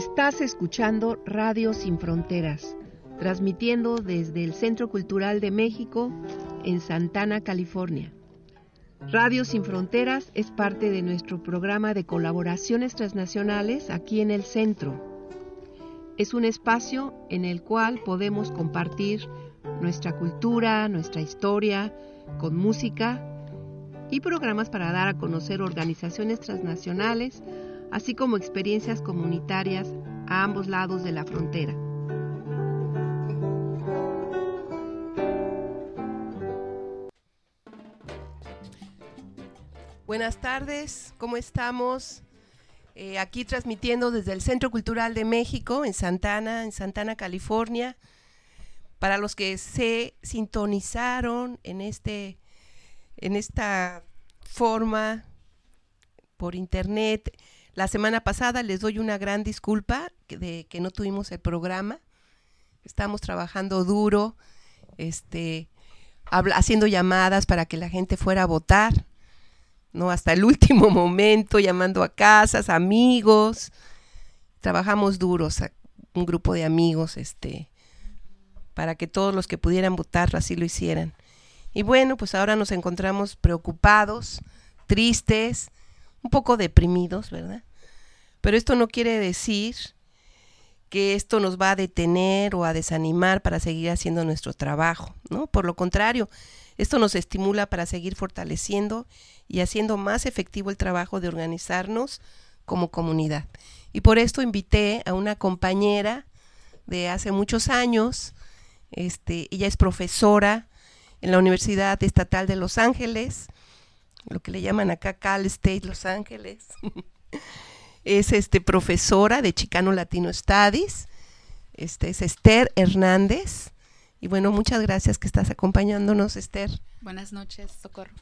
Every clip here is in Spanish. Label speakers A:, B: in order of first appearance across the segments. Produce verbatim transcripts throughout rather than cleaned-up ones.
A: Estás escuchando Radio Sin Fronteras, transmitiendo desde el Centro Cultural de México en Santana, California. Radio Sin Fronteras es parte de nuestro programa de colaboraciones transnacionales aquí en el centro. Es un espacio en el cual podemos compartir nuestra cultura, nuestra historia, con música y programas para dar a conocer organizaciones transnacionales, así como experiencias comunitarias a ambos lados de la frontera. Buenas tardes, ¿cómo estamos? Eh, aquí transmitiendo desde el Centro Cultural de México, en Santana, en Santana, California. Para los que se sintonizaron en, este, en esta forma por internet, la semana pasada les doy una gran disculpa de que no tuvimos el programa. Estamos trabajando duro, este, habla, haciendo llamadas para que la gente fuera a votar, ¿no? Hasta el último momento, llamando a casas, amigos. Trabajamos duros, un grupo de amigos, este, para que todos los que pudieran votar así lo hicieran. Y bueno, pues ahora nos encontramos preocupados, tristes, un poco deprimidos, ¿verdad? Pero esto no quiere decir que esto nos va a detener o a desanimar para seguir haciendo nuestro trabajo, ¿no? Por lo contrario, esto nos estimula para seguir fortaleciendo y haciendo más efectivo el trabajo de organizarnos como comunidad. Y por esto invité a una compañera de hace muchos años. Este, ella es profesora en la Universidad Estatal de Los Ángeles, lo que le llaman acá Cal State Los Ángeles. Es este, profesora de Chicano Latino Studies. Este, es Esther Hernández. Y bueno, muchas gracias que estás acompañándonos, Esther.
B: Buenas noches, Socorro.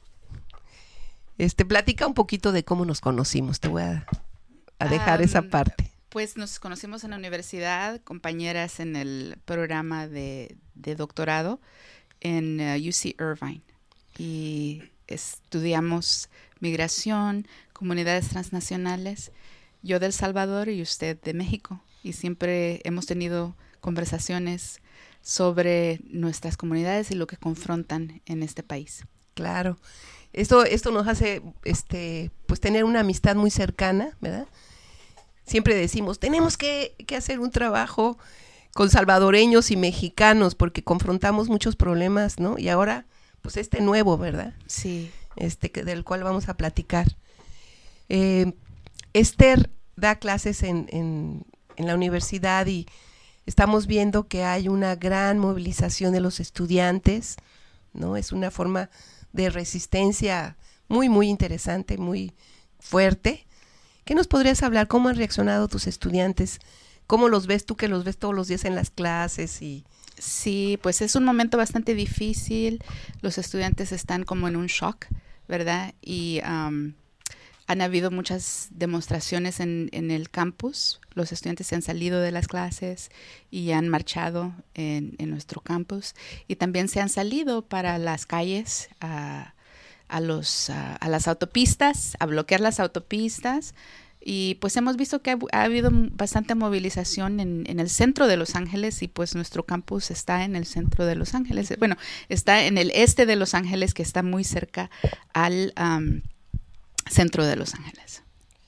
A: Este, platica un poquito de cómo nos conocimos. Te voy a, a dejar um, esa parte.
B: Pues nos conocimos en la universidad, compañeras en el programa de, de doctorado en uh, U C Irvine. Y estudiamos migración, comunidades transnacionales, yo de El Salvador y usted de México. Y siempre hemos tenido conversaciones sobre nuestras comunidades y lo que confrontan en este país.
A: Claro. Esto, esto nos hace este, pues tener una amistad muy cercana, ¿verdad? Siempre decimos, tenemos que, que hacer un trabajo con salvadoreños y mexicanos porque confrontamos muchos problemas, ¿no? Y ahora, pues este nuevo, ¿verdad?
B: Sí.
A: Este, que, del cual vamos a platicar. Eh, Esther da clases en, en, en la universidad y estamos viendo que hay una gran movilización de los estudiantes, ¿no? Es una forma de resistencia muy, muy interesante, muy fuerte. ¿Qué nos podrías hablar? ¿Cómo han reaccionado tus estudiantes? ¿Cómo los ves tú que los ves todos los días en las clases? Y
B: sí, pues es un momento bastante difícil. Los estudiantes están como en un shock, ¿verdad? Y um, han habido muchas demostraciones en, en el campus. Los estudiantes se han salido de las clases y han marchado en, en nuestro campus. Y también se han salido para las calles, uh, a, los, uh, a las autopistas, a bloquear las autopistas. Y pues hemos visto que ha, ha habido bastante movilización en, en el centro de Los Ángeles y pues nuestro campus está en el centro de Los Ángeles. Bueno, está en el este de Los Ángeles, que está muy cerca al um, centro de Los Ángeles.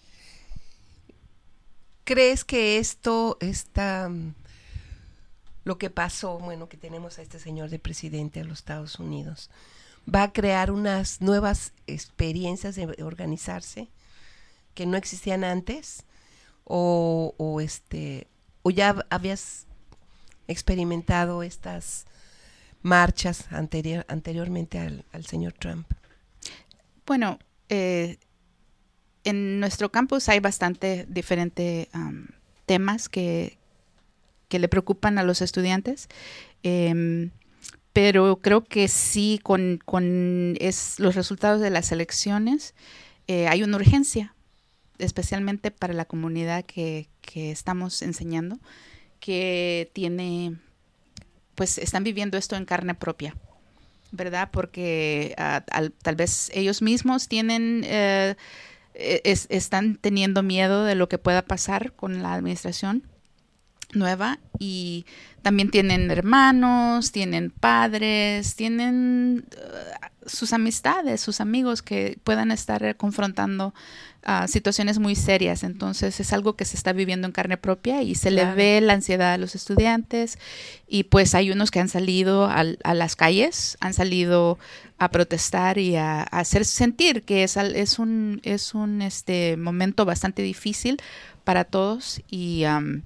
A: ¿Crees que esto está, lo que pasó, bueno, que tenemos a este señor de presidente de los Estados Unidos, va a crear unas nuevas experiencias de organizarse que no existían antes? O, o este o ya habías experimentado estas marchas anterior, anteriormente al, al señor Trump?
B: Bueno, eh, en nuestro campus hay bastante diferentes um, temas que, que le preocupan a los estudiantes, eh, pero creo que sí, con, con es, los resultados de las elecciones, eh, hay una urgencia, especialmente para la comunidad que, que estamos enseñando, que tiene, pues están viviendo esto en carne propia, ¿verdad? Porque uh, al, tal vez ellos mismos tienen uh, es, están teniendo miedo de lo que pueda pasar con la administración nueva, y también tienen hermanos, tienen padres, tienen uh, sus amistades, sus amigos que puedan estar confrontando uh, situaciones muy serias. Entonces es algo que se está viviendo en carne propia y se claro. le ve la ansiedad a los estudiantes, y pues hay unos que han salido a, a las calles, han salido a protestar y a, a hacer sentir que es, es un, es un este, momento bastante difícil para todos, y um,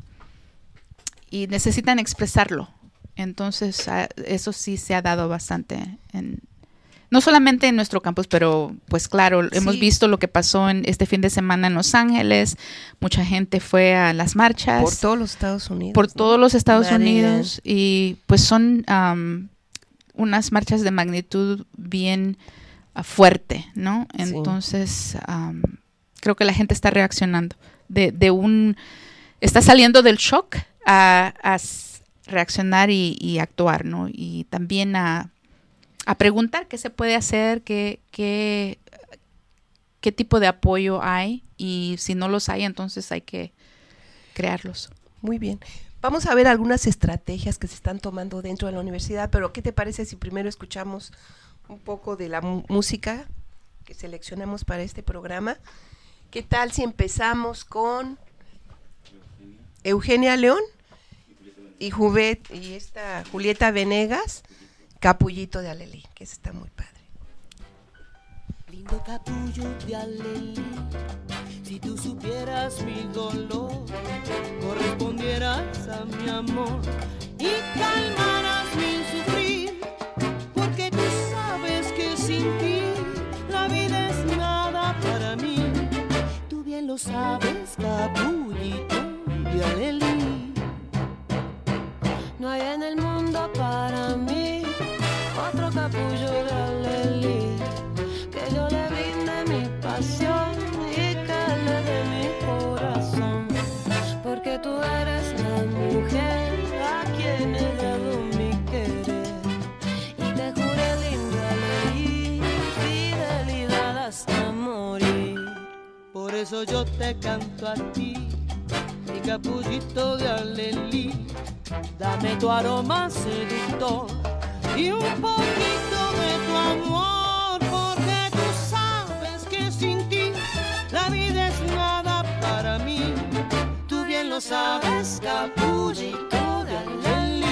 B: y necesitan expresarlo. Entonces, eso sí se ha dado bastante, en, no solamente en nuestro campus, pero pues claro, sí. hemos visto lo que pasó en este fin de semana en Los Ángeles. Mucha gente fue a las marchas.
A: Por todos los Estados Unidos.
B: Por
A: ¿no?
B: todos los Estados
A: María.
B: Unidos. Y pues son um, unas marchas de magnitud bien uh, fuerte, ¿no? Entonces, sí. um, creo que la gente está reaccionando. De, de un, está saliendo del shock A, a reaccionar y, y actuar, ¿no? Y también a, a preguntar qué se puede hacer, qué, qué, qué tipo de apoyo hay, y si no los hay, entonces hay que crearlos.
A: Muy bien. Vamos a ver algunas estrategias que se están tomando dentro de la universidad, pero ¿qué te parece si primero escuchamos un poco de la mu- música que seleccionamos para este programa? ¿Qué tal si empezamos con Eugenia León y Juvet y esta Julieta Venegas, Capullito de Alelí, que está muy padre.
C: Lindo capullo de Alelí, si tú supieras mi dolor, correspondieras a mi amor y calmaras mi sufrir, porque tú sabes que sin ti la vida es nada para mí. Tú bien lo sabes, capullito de Alelí. No hay en el mundo para mí otro capullo de Alelí, que yo le brinde mi pasión y que le dé mi corazón, porque tú eres la mujer a quien he dado mi querer, y te juré lindo Alelí, fidelidad hasta morir. Por eso yo te canto a ti, mi capullito de Alelí. Dame tu aroma seductor y un poquito de tu amor, porque tú sabes que sin ti la vida es nada para mí. Tú bien lo sabes, capullito de Alelí.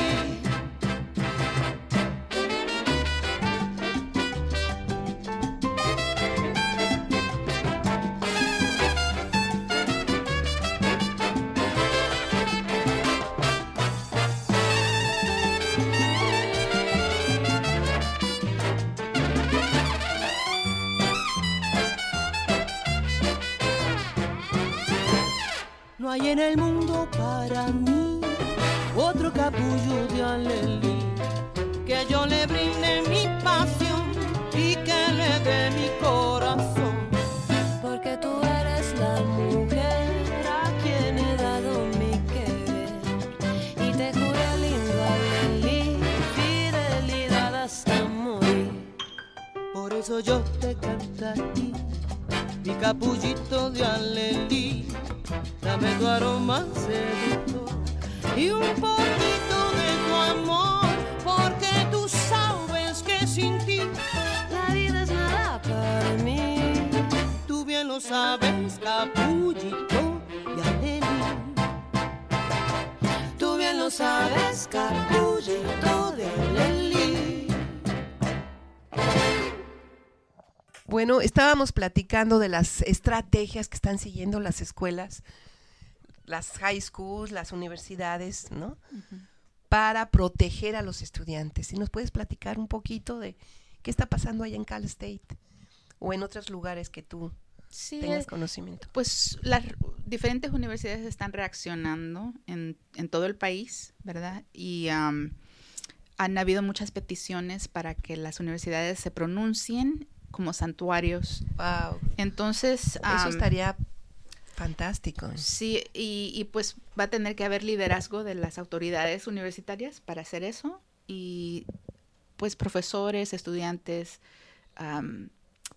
C: No hay en el mundo para mí otro capullo de Alelí, que yo le brinde mi pasión y que le dé mi corazón, porque tú eres la mujer a quien he dado mi querer, y te juré lindo Alelí, fidelidad hasta morir. Por eso yo te canto a ti, mi capullito de Alelí. Dame tu aroma seductor y un poquito de tu amor, porque tú sabes que sin ti la vida es nada para mí. Tú bien lo sabes, capullito de Alelí. Tú bien lo sabes, capullito de Alelí.
A: Bueno, estábamos platicando de las estrategias que están siguiendo las escuelas, las high schools, las universidades, ¿no? Uh-huh. Para proteger a los estudiantes. ¿Y nos puedes platicar un poquito de qué está pasando allá en Cal State o en otros lugares que tú sí, tengas conocimiento?
B: Pues las diferentes universidades están reaccionando en, en todo el país, ¿verdad? Y um, han habido muchas peticiones para que las universidades se pronuncien como santuarios.
A: Wow.
B: Entonces,
A: eso um, estaría fantástico.
B: Sí, y, y pues va a tener que haber liderazgo de las autoridades universitarias para hacer eso, y pues profesores, estudiantes, um,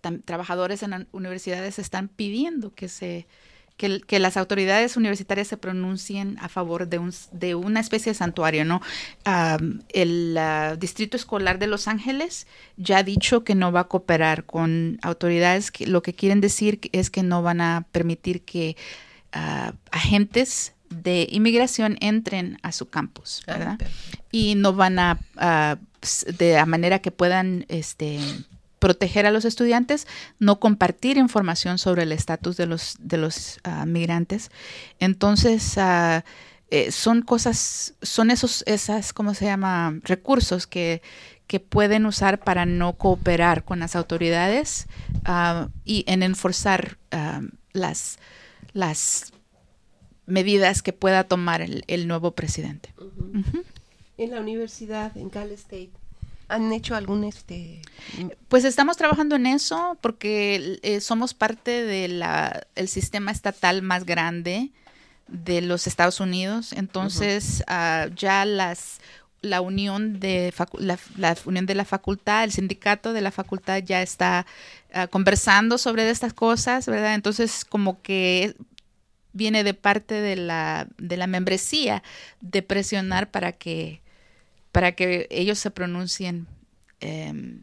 B: tam- trabajadores en las universidades están pidiendo que se que, que las autoridades universitarias se pronuncien a favor de, un, de una especie de santuario, ¿no? Um, el uh, Distrito Escolar de Los Ángeles ya ha dicho que no va a cooperar con autoridades, que lo que quieren decir es que no van a permitir que uh, agentes de inmigración entren a su campus, ¿verdad? Ah, y no van a, uh, de la manera que puedan, este, proteger a los estudiantes, no compartir información sobre el estatus de los, de los uh, migrantes. Entonces, uh, eh, son cosas, son esos, esas, ¿cómo se llama? Recursos que, que pueden usar para no cooperar con las autoridades uh, y en enforzar uh, las, las medidas que pueda tomar el, el nuevo presidente.
A: Uh-huh. Uh-huh. En la universidad, en Cal State, ¿han hecho algún este?
B: Pues estamos trabajando en eso porque eh, somos parte del sistema estatal más grande de los Estados Unidos. Entonces, uh-huh. uh, ya las la unión de facu la, la unión de la facultad, el sindicato de la facultad ya está uh, conversando sobre estas cosas, ¿verdad? Entonces, como que viene de parte de la de la membresía de presionar para que para que ellos se pronuncien eh,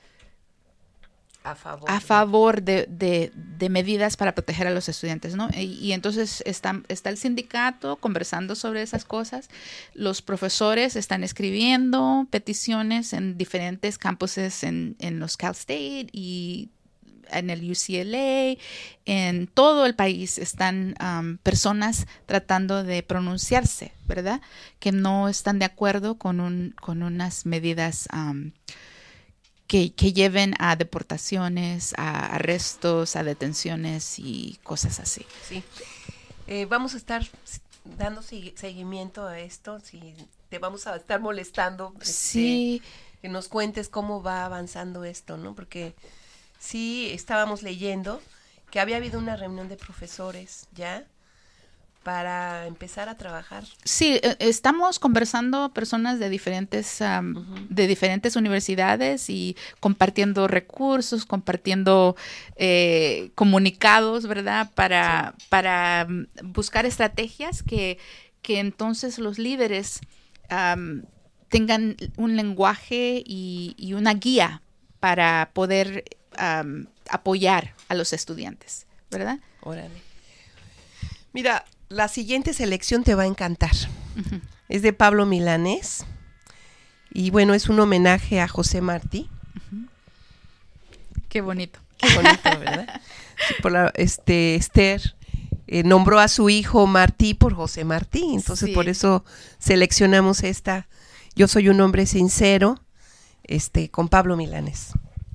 A: a favor,
B: a favor de, de, de medidas para proteger a los estudiantes, ¿no? Y, y entonces está, está el sindicato conversando sobre esas cosas. Los profesores están escribiendo peticiones en diferentes campuses en, en los Cal State y en el U C L A, en todo el país están um, personas tratando de pronunciarse, ¿verdad? Que no están de acuerdo con, un, con unas medidas um, que, que lleven a deportaciones, a arrestos, a detenciones y cosas así.
A: Sí. Eh, vamos a estar dando seguimiento a esto, si te vamos a estar molestando.
B: Sí.
A: Este, que nos cuentes cómo va avanzando esto, ¿no? Porque sí, estábamos leyendo que había habido una reunión de profesores ya para empezar a trabajar.
B: Sí, estamos conversando personas de diferentes um, uh-huh. de diferentes universidades y compartiendo recursos, compartiendo eh, comunicados, ¿verdad? Para, sí. para buscar estrategias que, que entonces los líderes um, tengan un lenguaje y, y una guía para poder Um, apoyar a los estudiantes, ¿verdad?
A: Órale. Mira, la siguiente selección te va a encantar. Uh-huh. Es de Pablo Milanés y bueno, es un homenaje a José Martí.
B: Uh-huh. Qué bonito.
A: Qué bonito, ¿verdad? Sí, por la, este, Esther eh, nombró a su hijo Martí por José Martí, entonces sí. Por eso seleccionamos esta Yo soy un hombre sincero, este, con Pablo Milanés.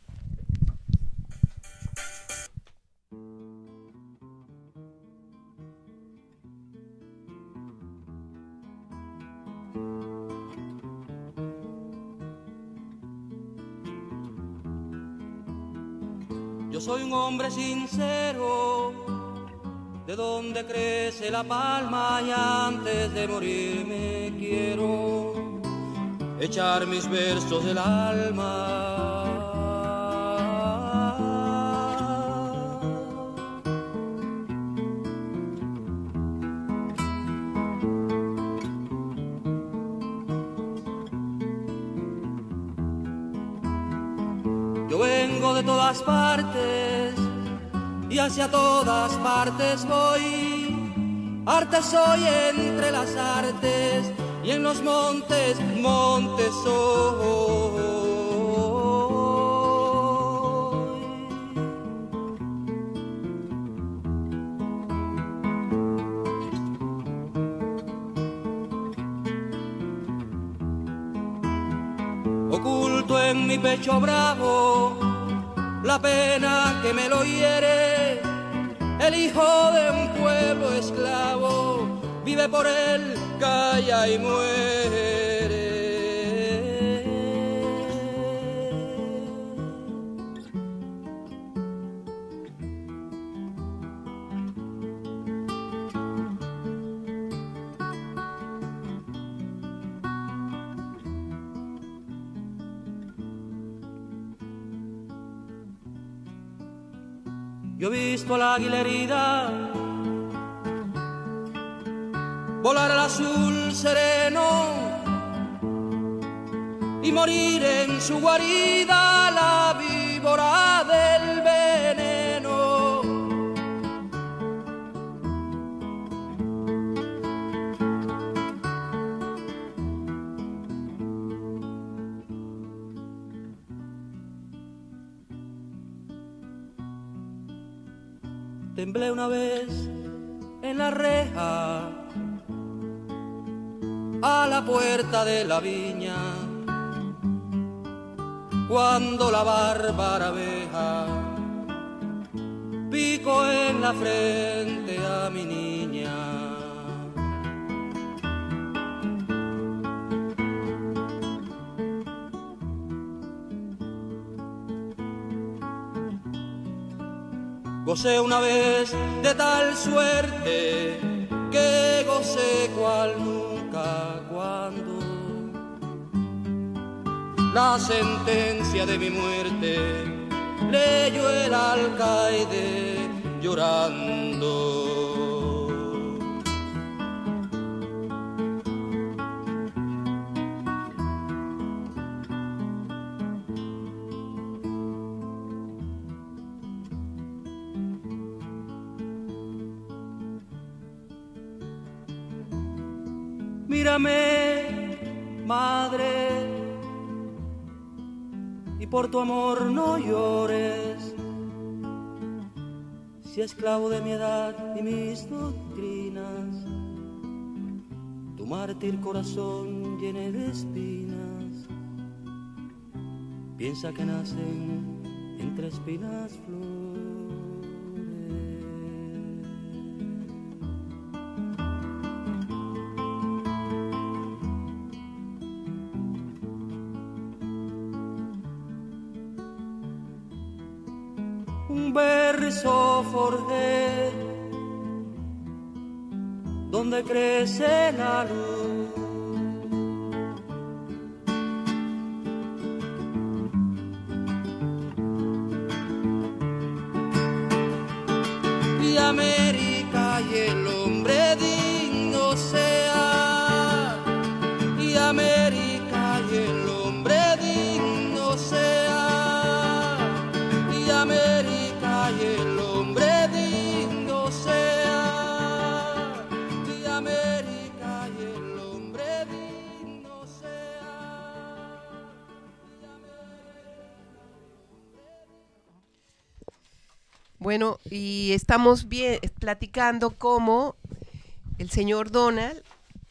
D: Yo soy un hombre sincero, de donde crece la palma y antes de morirme quiero echar mis versos del alma. Yo vengo de todas partes y hacia todas partes voy. Arte soy entre las artes y en los montes, montes soy. Oculto en mi pecho bravo la pena que me lo hiere, el hijo de un pueblo esclavo vive por él, calla y muere. Yo he visto al águila herida volar al azul sereno y morir en su guarida la víbora del veneno. Temblé una vez en la reja a la puerta de la viña, cuando la bárbara abeja picó en la frente a mi niña. Gocé una vez de tal suerte que gocé cual nunca cuando la sentencia de mi muerte leyó el alcaide llorando. Mírame, madre, y por tu amor no llores. Si esclavo de mi edad y mis doctrinas, tu mártir corazón llene de espinas, piensa que nacen entre espinas flores. Un verso forjé donde crece la luz, y América y el hombre digno sea, y América y el hombre digno sea, y América y el hombre digno sea, y América y el hombre digno sea, y
A: Bueno, y estamos bien platicando cómo el señor Donald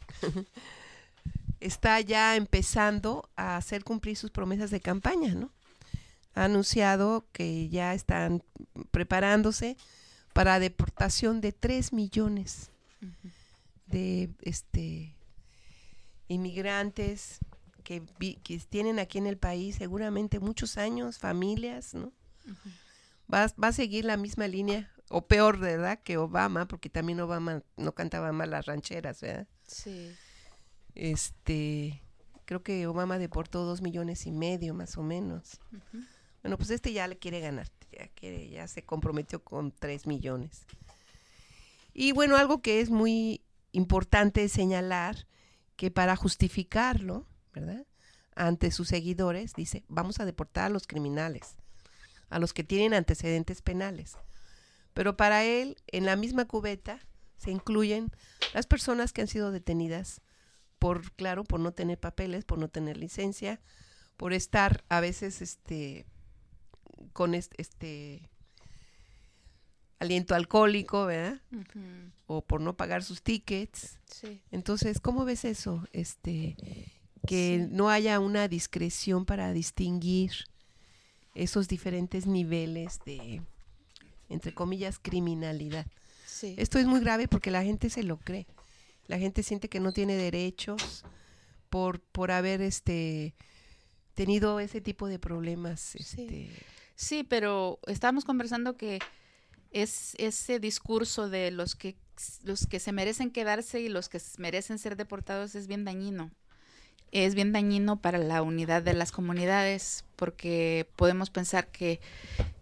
A: está ya empezando a hacer cumplir sus promesas de campaña, ¿no? Ha anunciado que ya están preparándose para deportación de tres millones uh-huh. de este inmigrantes que, vi, que tienen aquí en el país seguramente muchos años, familias, ¿no? Uh-huh. Va, va a seguir la misma línea, o peor, ¿verdad?, que Obama, porque también Obama no cantaba mal las rancheras, ¿verdad?
B: Sí.
A: Este, creo que Obama deportó dos millones y medio, más o menos. Uh-huh. Bueno, pues este ya le quiere ganar, ya quiere, ya se comprometió con tres millones. Y bueno, algo que es muy importante señalar, que para justificarlo, ¿verdad?, ante sus seguidores, dice, vamos a deportar a los criminales, a los que tienen antecedentes penales. Pero para él, en la misma cubeta, se incluyen las personas que han sido detenidas por, claro, por no tener papeles, por no tener licencia, por estar a veces este con este, este aliento alcohólico, ¿verdad? Uh-huh. O por no pagar sus tickets.
B: Sí.
A: Entonces, ¿cómo ves eso? Este, que sí. no haya una discreción para distinguir esos diferentes niveles de, entre comillas, criminalidad.
B: Sí.
A: Esto es muy grave porque la gente se lo cree. La gente siente que no tiene derechos por, por haber este tenido ese tipo de problemas. Este.
B: Sí. sí, pero estábamos conversando que es ese discurso de los que los que se merecen quedarse y los que merecen ser deportados es bien dañino. Es bien dañino para la unidad de las comunidades, porque podemos pensar que,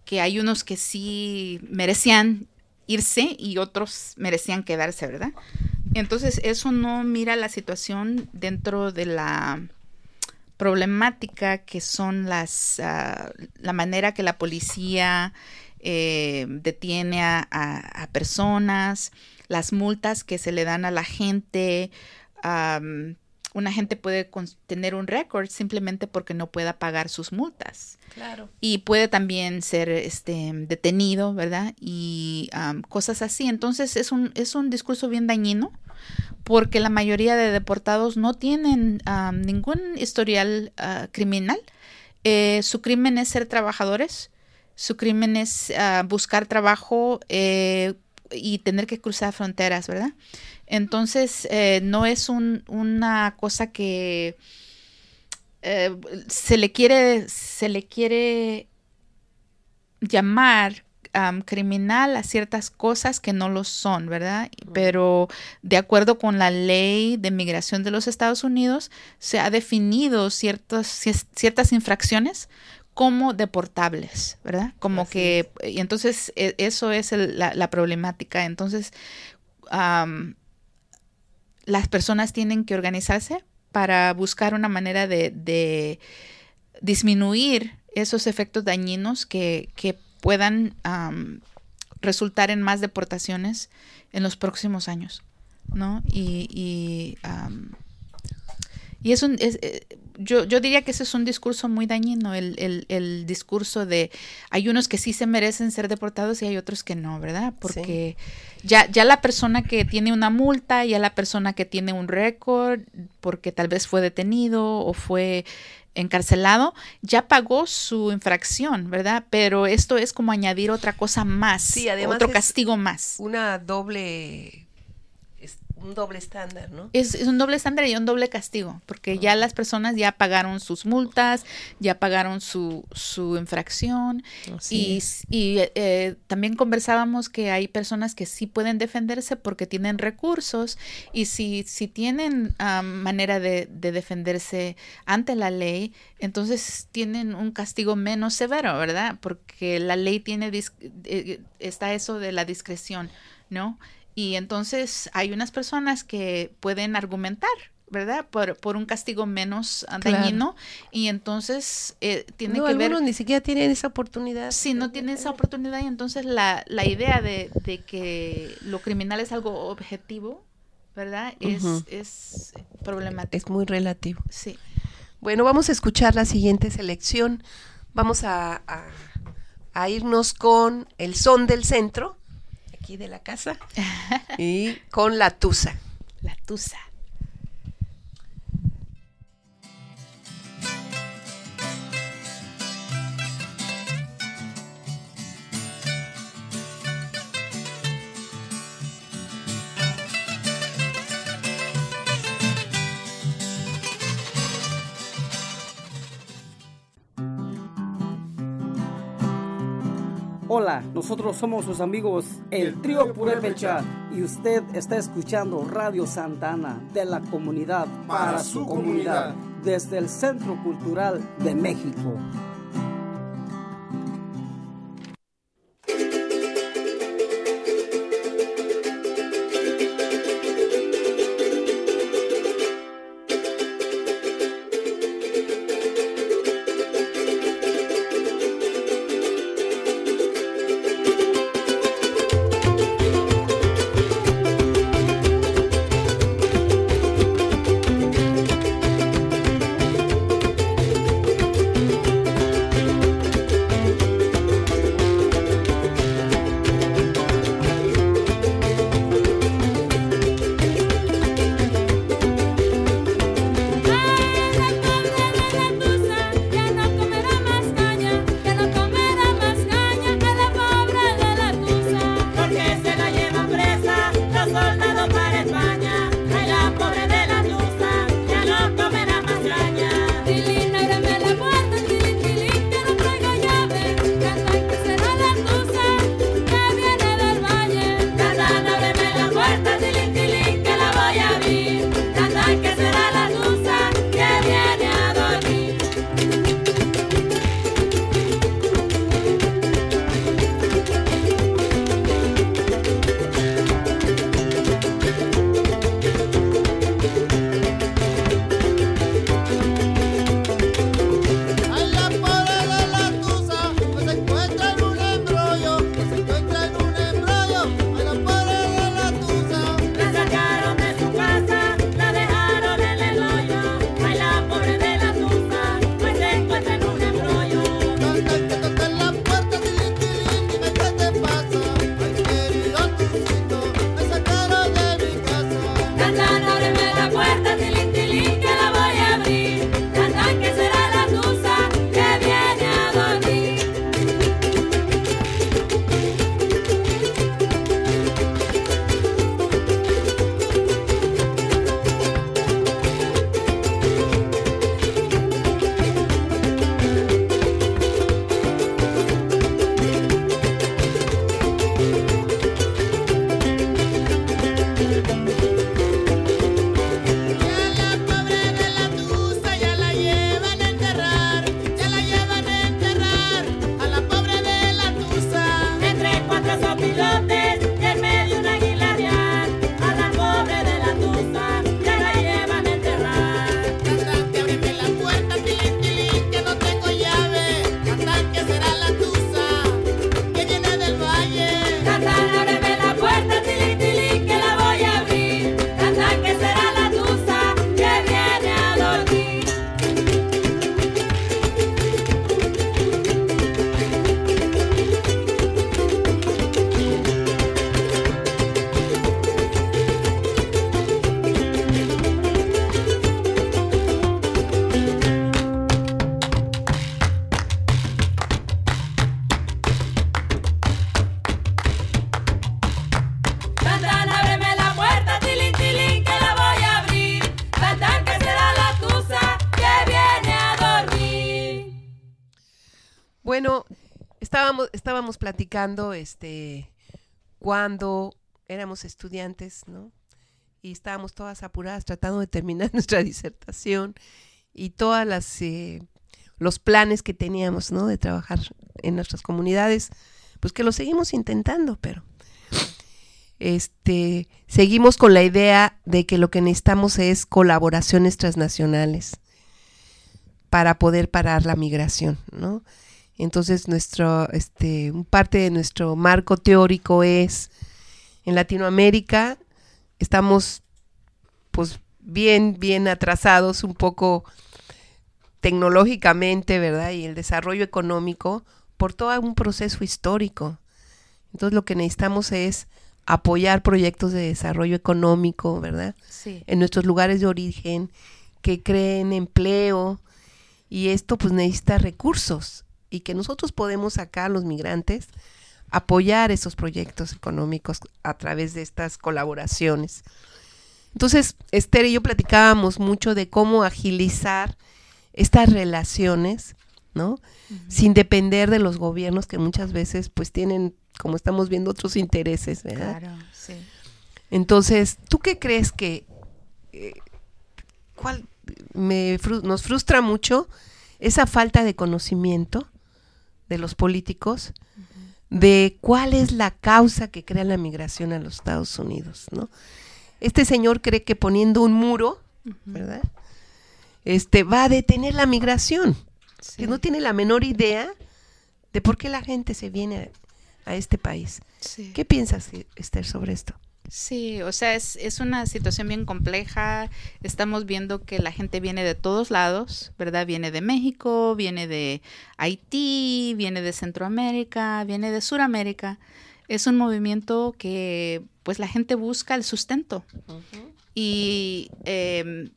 B: que hay unos que sí merecían irse y otros merecían quedarse, ¿verdad? Entonces eso no mira la situación dentro de la problemática que son las uh, la manera que la policía eh, detiene a, a, a personas, las multas que se le dan a la gente. Um, una gente puede tener un récord simplemente porque no pueda pagar sus multas.
A: Claro.
B: Y puede también ser este, detenido, ¿verdad? Y um, cosas así. Entonces es un, es un discurso bien dañino porque la mayoría de deportados no tienen um, ningún historial uh, criminal. Eh, su crimen es ser trabajadores. Su crimen es uh, buscar trabajo eh, y tener que cruzar fronteras, ¿verdad? Entonces, eh, no es un, una cosa que eh, se le quiere, se le quiere llamar um, criminal a ciertas cosas que no lo son, ¿verdad? Uh-huh. Pero de acuerdo con la ley de migración de los Estados Unidos, se ha definido ciertos, ciertas infracciones como deportables, ¿verdad? Como Así que, es. Y entonces e, eso es el, la, la problemática. Entonces, um, las personas tienen que organizarse para buscar una manera de, de disminuir esos efectos dañinos que, que puedan um, resultar en más deportaciones en los próximos años, ¿no? Y, y, um, y es un... Es, Yo, yo diría que ese es un discurso muy dañino, el, el, el discurso de hay unos que sí se merecen ser deportados y hay otros que no, ¿verdad? Porque sí. ya, ya la persona que tiene una multa, ya la persona que tiene un récord, porque tal vez fue detenido o fue encarcelado, ya pagó su infracción, ¿verdad? Pero esto es como añadir otra cosa más, sí, además otro castigo más.
A: Una doble... un doble estándar, ¿no?
B: Es, es un doble estándar y un doble castigo, porque uh-huh. ya las personas ya pagaron sus multas, ya pagaron su, su infracción. Así y, y eh, también conversábamos que hay personas que sí pueden defenderse porque tienen recursos y si, si tienen um, manera de, de defenderse ante la ley, entonces tienen un castigo menos severo, ¿verdad? Porque la ley tiene, eh, está eso de la discreción, ¿no? Y entonces hay unas personas que pueden argumentar, ¿verdad? Por, por un castigo menos dañino. Claro. Y entonces eh, tiene
A: no,
B: que ver...
A: algunos ni siquiera tienen esa oportunidad.
B: Sí, no tienen esa oportunidad. Y entonces la, la idea de, de que lo criminal es algo objetivo, ¿verdad? Es, uh-huh. es problemático.
A: Es muy relativo.
B: Sí.
A: Bueno, vamos a escuchar la siguiente selección. Vamos a, a, a irnos con El Son del Centro, de la casa, y con La Tusa.
B: La Tusa.
E: Hola, nosotros somos sus amigos El Trío Purépecha y usted está escuchando Radio Santana de la comunidad para su comunidad desde el Centro Cultural de México.
A: Bueno, estábamos, estábamos platicando este, cuando éramos estudiantes, ¿no? Y estábamos todas apuradas tratando de terminar nuestra disertación y todas las eh, los planes que teníamos, ¿no? De trabajar en nuestras comunidades, pues que lo seguimos intentando, pero este seguimos con la idea de que lo que necesitamos es colaboraciones transnacionales para poder parar la migración, ¿no? Entonces nuestro este un parte de nuestro marco teórico es en Latinoamérica estamos pues bien bien atrasados un poco tecnológicamente, ¿verdad? Y el desarrollo económico por todo un proceso histórico. Entonces lo que necesitamos es apoyar proyectos de desarrollo económico, ¿verdad?
B: Sí.
A: En nuestros lugares de origen, que creen empleo, y esto pues necesita recursos, y que nosotros podemos acá, los migrantes, apoyar esos proyectos económicos a través de estas colaboraciones. Entonces, Esther y yo platicábamos mucho de cómo agilizar estas relaciones, ¿no? Uh-huh. Sin depender de los gobiernos que muchas veces pues tienen, como estamos viendo, otros intereses, ¿verdad?
B: Claro, sí.
A: Entonces, ¿tú qué crees que eh, cuál me fru- nos frustra mucho esa falta de conocimiento de los políticos uh-huh. de cuál es la causa que crea la migración a los Estados Unidos, ¿no? Este señor cree que poniendo un muro, uh-huh. ¿verdad? Este va a detener la migración. Sí. Que no tiene la menor idea de por qué la gente se viene a, a este país. Sí. ¿Qué piensas, Esther, sobre esto?
B: Sí, o sea, es, es una situación bien compleja. Estamos viendo que la gente viene de todos lados, ¿verdad? Viene de México, viene de Haití, viene de Centroamérica, viene de Suramérica. Es un movimiento que, pues, la gente busca el sustento. Uh-huh. Y eh,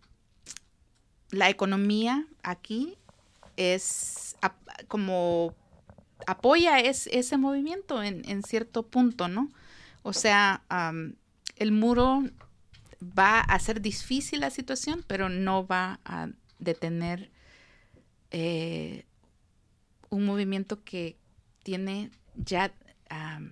B: la economía aquí es ap- como apoya es, ese movimiento en, en cierto punto, ¿no? O sea, um, el muro va a hacer difícil la situación, pero no va a detener eh, un movimiento que tiene ya, um,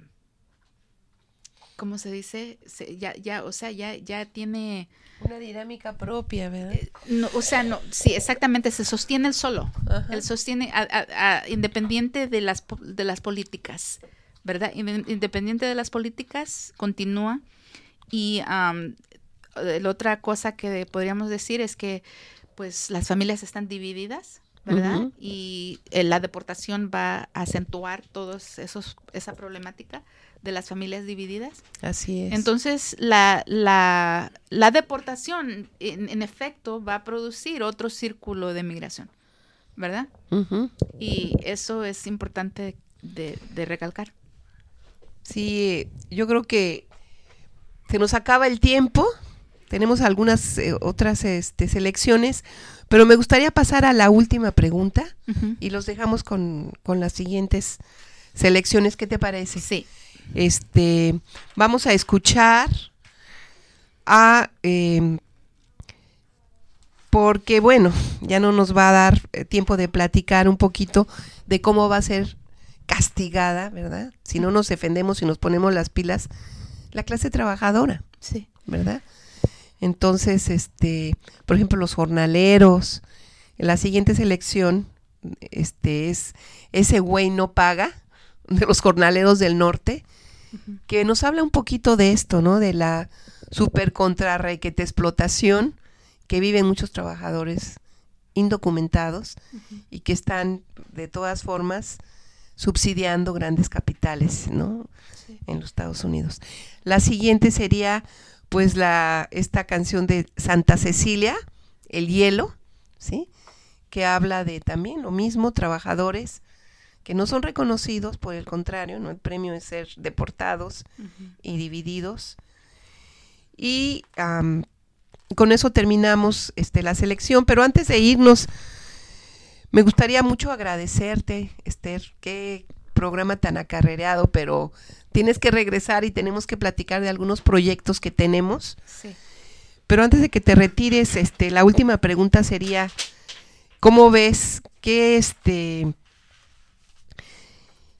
B: ¿cómo se dice? Se, ya, ya, o sea, ya, ya tiene
A: una dinámica propia, ¿verdad?
B: Eh, no, o sea, no, sí, exactamente, se sostiene él solo. Ajá. Él sostiene a, a, a, independiente de las de las políticas, ¿verdad? Independiente de las políticas, continúa. Y um, la otra cosa que podríamos decir es que, pues, las familias están divididas, ¿verdad? Uh-huh. Y eh, la deportación va a acentuar todos esos esa problemática de las familias divididas.
A: Así es.
B: Entonces, la, la, la deportación, en, en efecto, va a producir otro círculo de migración, ¿verdad? Uh-huh. Y eso es importante de, de recalcar.
A: Sí, yo creo que se nos acaba el tiempo. Tenemos algunas eh, otras este, selecciones, pero me gustaría pasar a la última pregunta uh-huh. y los dejamos con, con las siguientes selecciones. ¿Qué te parece?
B: Sí.
A: Este, vamos a escuchar a eh, porque bueno, ya no nos va a dar eh, tiempo de platicar un poquito de cómo va a ser castigada, ¿verdad? Si no nos defendemos y nos ponemos las pilas, la clase trabajadora,
B: sí,
A: ¿verdad? Entonces, este, por ejemplo, los jornaleros, en la siguiente selección, este es ese güey no paga, de los jornaleros del norte, uh-huh. que nos habla un poquito de esto, ¿no? De la super contra requete explotación que viven muchos trabajadores indocumentados uh-huh. y que están de todas formas subsidiando grandes capitales, ¿no? Sí. En los Estados Unidos. La siguiente sería pues la esta canción de Santa Cecilia, El Hielo, ¿sí? Que habla de también lo mismo, trabajadores que no son reconocidos, por el contrario, ¿no? El premio es ser deportados uh-huh. y divididos. Y um, con eso terminamos este, la selección, pero antes de irnos, me gustaría mucho agradecerte, Esther, qué programa tan acarreado, pero tienes que regresar y tenemos que platicar de algunos proyectos que tenemos.
B: Sí.
A: Pero antes de que te retires, este, la última pregunta sería, ¿cómo ves que este...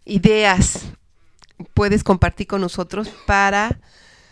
A: ideas puedes compartir con nosotros para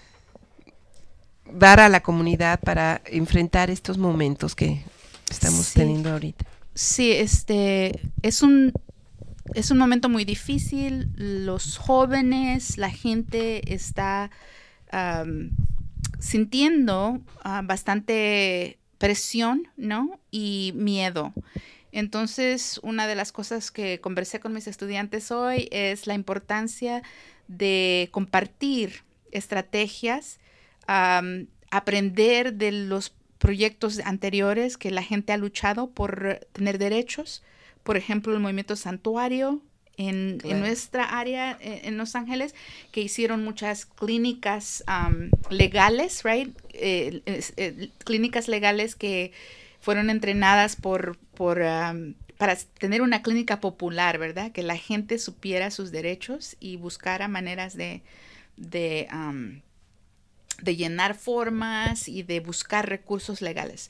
A: dar a la comunidad, para enfrentar estos momentos que estamos
B: Sí.
A: teniendo ahorita?
B: Sí, este es un es un momento muy difícil. Los jóvenes, la gente está um, sintiendo uh, bastante presión, ¿no? Y miedo. Entonces, una de las cosas que conversé con mis estudiantes hoy es la importancia de compartir estrategias, um, aprender de los proyectos anteriores que la gente ha luchado por tener derechos. Por ejemplo, el movimiento Santuario en,
A: Claro.
B: en nuestra área en, en Los Ángeles, que hicieron muchas clínicas um, legales, right? Eh, eh, eh, clínicas legales que fueron entrenadas por, por um, para tener una clínica popular, ¿verdad? Que la gente supiera sus derechos y buscara maneras de, de, um, de llenar formas y de buscar recursos legales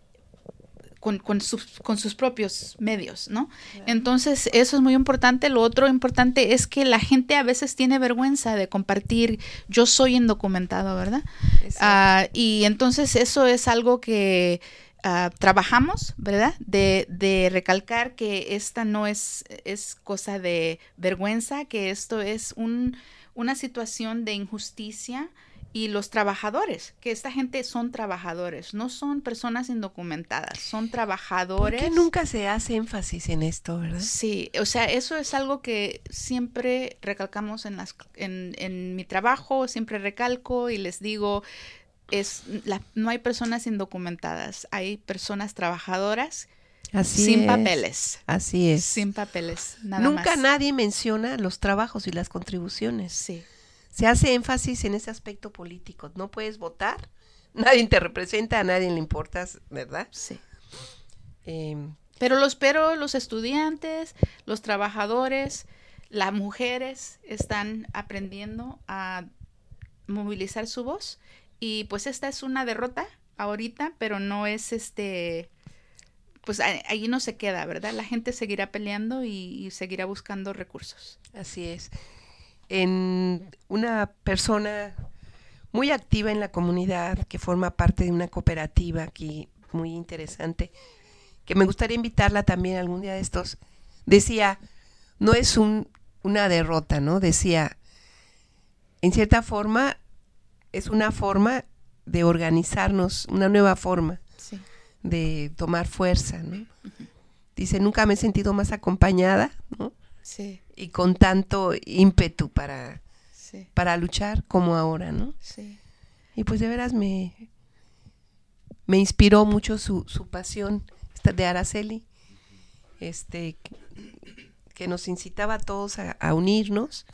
B: con, con, sus, con sus propios medios, ¿no? Claro. Entonces, eso es muy importante. Lo otro importante es que la gente a veces tiene vergüenza de compartir, yo soy indocumentado, ¿verdad? Uh, y entonces eso es algo que Uh, trabajamos, ¿verdad? De, de recalcar que esta no es, es cosa de vergüenza, que esto es un, una situación de injusticia, y los trabajadores, que esta gente son trabajadores, no son personas indocumentadas, son trabajadores.
A: ¿Por qué nunca se hace énfasis en esto, verdad?
B: Sí, o sea, eso es algo que siempre recalcamos en, las, en, en mi trabajo, siempre recalco y les digo, es la, no hay personas indocumentadas, hay personas trabajadoras
A: Así
B: sin
A: es.
B: papeles.
A: Así es.
B: Sin papeles, nada
A: Nunca
B: más.
A: nadie menciona los trabajos y las contribuciones.
B: Sí.
A: Se hace énfasis en ese aspecto político. No puedes votar, nadie te representa, a nadie le importas, ¿verdad?
B: Sí.
A: Eh,
B: pero los pero los estudiantes, los trabajadores, las mujeres están aprendiendo a movilizar su voz. Y pues esta es una derrota ahorita, pero no es este, pues ahí no se queda, ¿verdad? La gente seguirá peleando y, y seguirá buscando recursos.
A: Así es. En una persona muy activa en la comunidad, que forma parte de una cooperativa aquí muy interesante, que me gustaría invitarla también algún día de estos, decía, no es un, una derrota, ¿no? Decía, en cierta forma, es una forma de organizarnos, una nueva forma
B: sí.
A: de tomar fuerza, ¿no? Uh-huh. Dice, nunca me he sentido más acompañada, ¿no?
B: Sí.
A: Y con tanto ímpetu para,
B: sí.
A: para luchar como ahora, ¿no?
B: Sí.
A: Y pues de veras me, me inspiró mucho su, su pasión esta de Araceli, este, que nos incitaba a todos a, a unirnos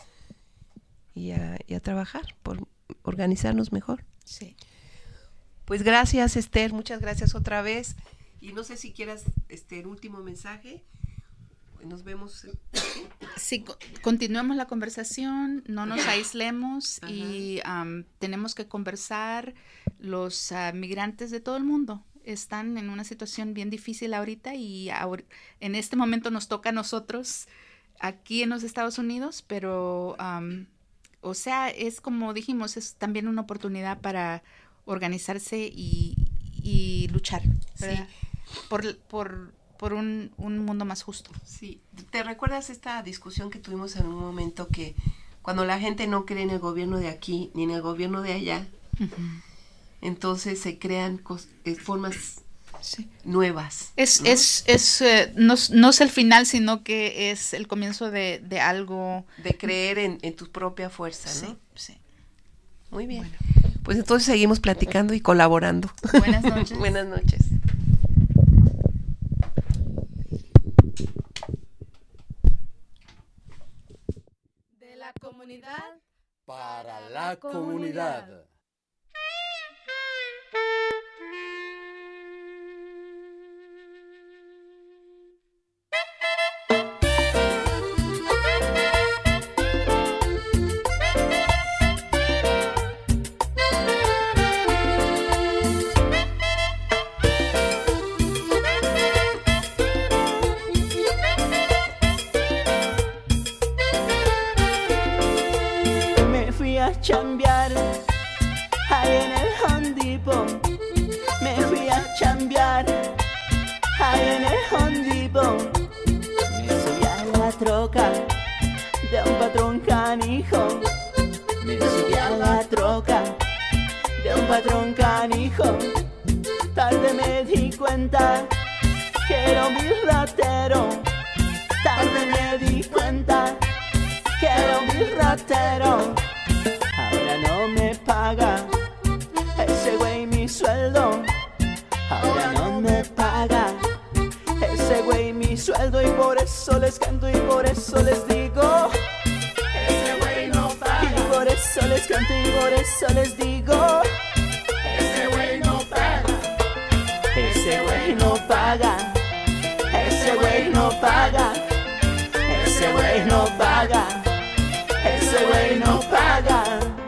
A: y a, y a trabajar por organizarnos mejor.
B: Sí.
A: Pues gracias, Esther, muchas gracias otra vez. Y no sé si quieras este el último mensaje. Nos vemos.
B: Sí, co- continuemos la conversación, no nos aislemos. Ajá. Y um, tenemos que conversar. Los uh, migrantes de todo el mundo están en una situación bien difícil ahorita y ahor- en este momento nos toca a nosotros aquí en los Estados Unidos, pero um, o sea, es como dijimos, es también una oportunidad para organizarse y, y luchar, ¿verdad? Sí. Por, por, por un, un mundo más justo.
A: Sí. ¿Te recuerdas esta discusión que tuvimos en un momento que cuando la gente no cree en el gobierno de aquí ni en el gobierno de allá, uh-huh. entonces se crean cos- eh, formas sí. nuevas?
B: Es,
A: ¿no?
B: es, es eh, no, no es el final, sino que es el comienzo de, de algo.
A: De creer en, en tu propia fuerza, ¿no?
B: Sí, sí.
A: Muy bien.
B: Bueno.
A: Pues entonces seguimos platicando y colaborando.
B: Buenas noches.
A: Buenas noches.
C: De la comunidad
F: para la comunidad.
G: a chambear ahí en el Home Depot. Me fui a chambear ahí en el Home Depot. Me subí a la troca de un patrón canijo. Me subí a la troca de un patrón canijo. Tarde me di cuenta que era un vil ratero. Tarde me di cuenta que era un vil ratero. Ahora no me paga ese güey mi sueldo. Ahora no me paga ese güey mi sueldo. Y por eso les canto y por eso les digo,
F: ese güey no paga.
G: y por eso les canto y por eso les digo,
F: ese güey no paga.
G: ese güey no paga. Ese güey no paga. Ese güey no paga. Ese güey no paga.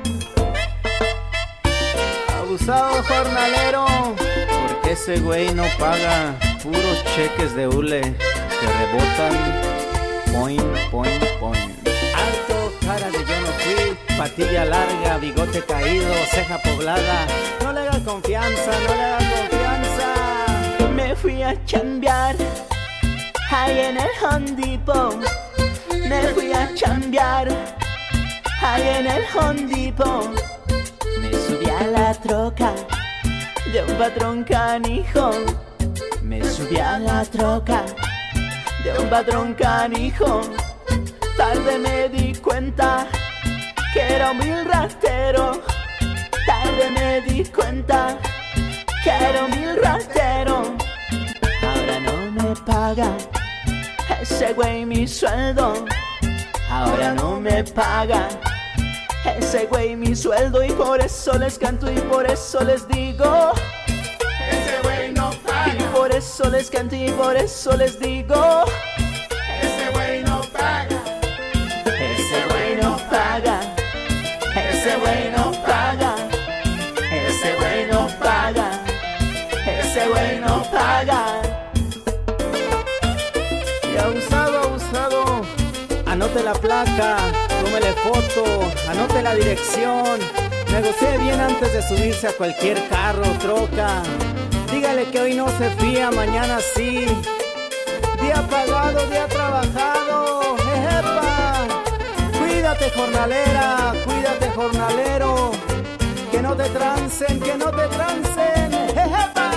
H: Abusado jornalero, porque ese güey no paga. Puros cheques de hule que rebotan. Point, point, point. Alto, cara de yo no fui. Patilla larga, bigote caído, ceja poblada. No le hagas confianza, no le hagas confianza.
G: Me fui a chambear ahí en el Home Depot. Me fui a chambear ahí en el Home Depot. Me subí a la troca de un patrón canijo. Me subí a la troca de un patrón canijo. Tarde me di cuenta que era un vil ratero. Tarde me di cuenta que era un vil ratero. Ahora no me paga ese güey mi sueldo. Ahora no me paga ese güey mi sueldo. Y por eso les canto y por eso les digo,
F: Ese güey no paga.
G: y por eso les canto y por eso les digo,
F: Ese güey no paga.
G: ese güey no paga. Ese güey no paga. Ese güey no paga. Ese güey no paga.
H: Y abusado, abusado, anote la placa, tómele foto, anote la dirección. Negocie bien antes de subirse a cualquier carro o troca. Dígale que hoy no se fía, mañana sí. Día pagado, día trabajado. Ejepa. Cuídate jornalera, cuídate jornalero. Que no te trancen, que no te trancen. Ejepa.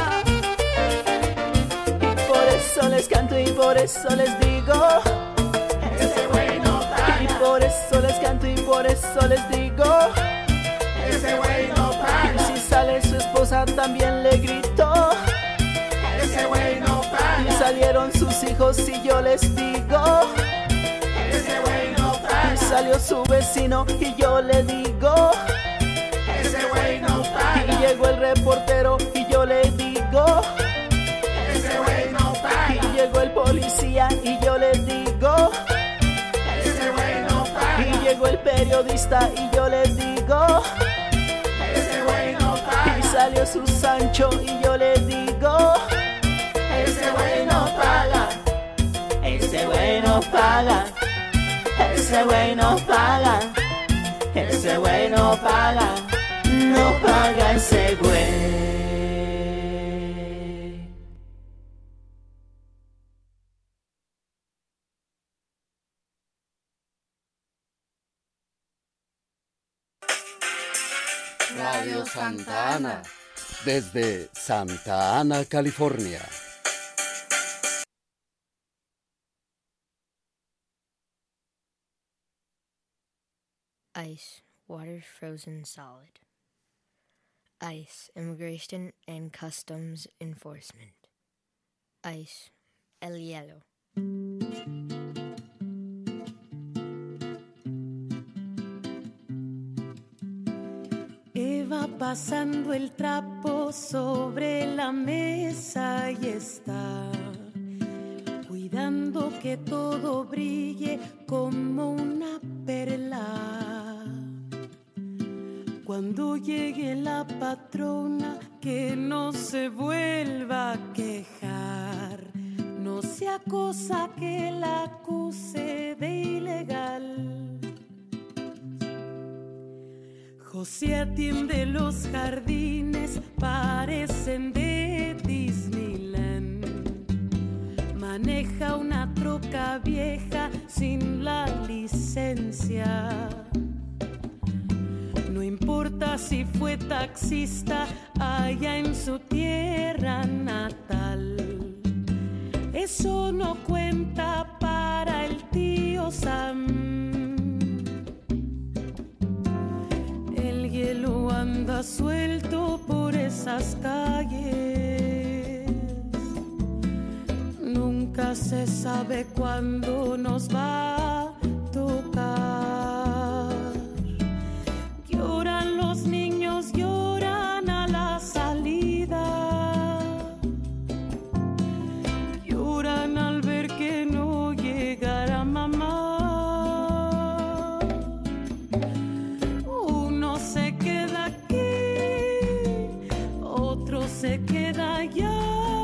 G: Y por eso les canto y por eso les digo,
F: Ese güey no
G: y
F: paga.
G: por eso les canto y por eso les digo.
F: Ese güey no
G: Y
F: paga.
G: si sale su esposa también le gritó.
F: Ese güey no
G: Y
F: paga.
G: salieron sus hijos y yo les digo.
F: Ese güey no
G: Y
F: paga.
G: salió su vecino y yo le digo.
F: Ese güey no
G: Y
F: paga.
G: llegó el reportero y yo le digo.
F: Ese güey no
G: Y
F: paga.
G: llegó el policía y yo le digo.
F: Ese güey no
G: Y
F: paga.
G: llegó el periodista y yo le digo.
F: Ese güey no
G: Y
F: paga.
G: salió su Sancho y yo le digo.
F: Ese güey no paga.
G: Ese güey no paga. Ese güey no paga. Ese güey no paga. No paga ese güey.
F: Radio Santa Ana. Desde Santa Ana, California.
I: Ice, water frozen solid. Ice, immigration and customs enforcement. Ice, el hielo.
C: Eva pasando el trapo sobre la mesa y está cuidando que todo brille como una perla. Cuando llegue la patrona, que no se vuelva a quejar, no sea cosa que la acuse de ilegal. José de los jardines parecen de Disneyland. Maneja una troca vieja sin la licencia. No importa si fue taxista allá en su tierra natal. Eso no cuenta para el tío Sam. El hielo anda suelto por esas calles. Nunca se sabe cuándo nos va a tocar. Lloran los niños, lloran a la salida. Lloran al ver que no llegará mamá. Uno se queda aquí, otro se queda allá.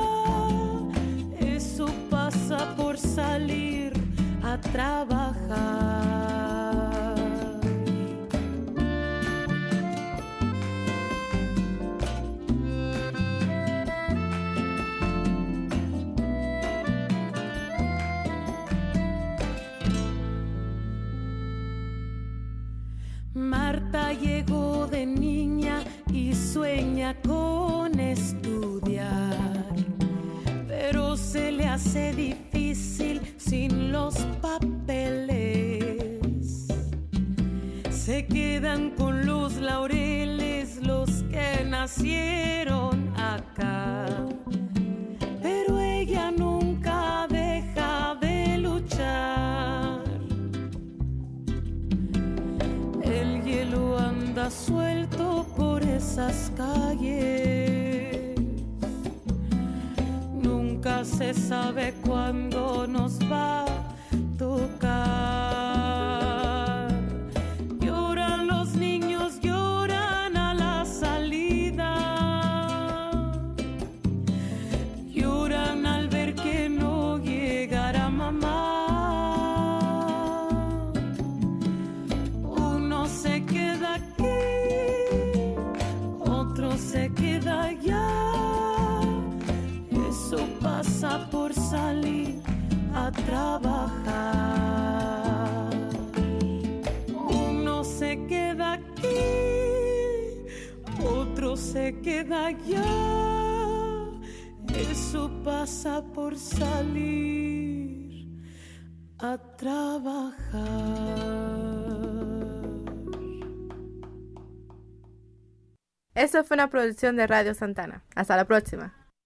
C: Eso pasa por salir a trabajar. Marta llegó de niña y sueña con estudiar, pero se le hace difícil sin los papeles. Se quedan con los laureles los que nacieron acá, pero ella nunca deja de luchar. El hielo anda suelto por esas calles. Nunca se sabe cuándo nos va a tocar. Lloran los niños, lloran a la salida. Lloran al ver que no llegará mamá. Se queda aquí, otro se queda allá. Eso pasa por salir a trabajar. Uno se queda aquí, otro se queda allá. Eso pasa por salir a trabajar.
J: Esto fue una producción de Radio Santana. Hasta la próxima.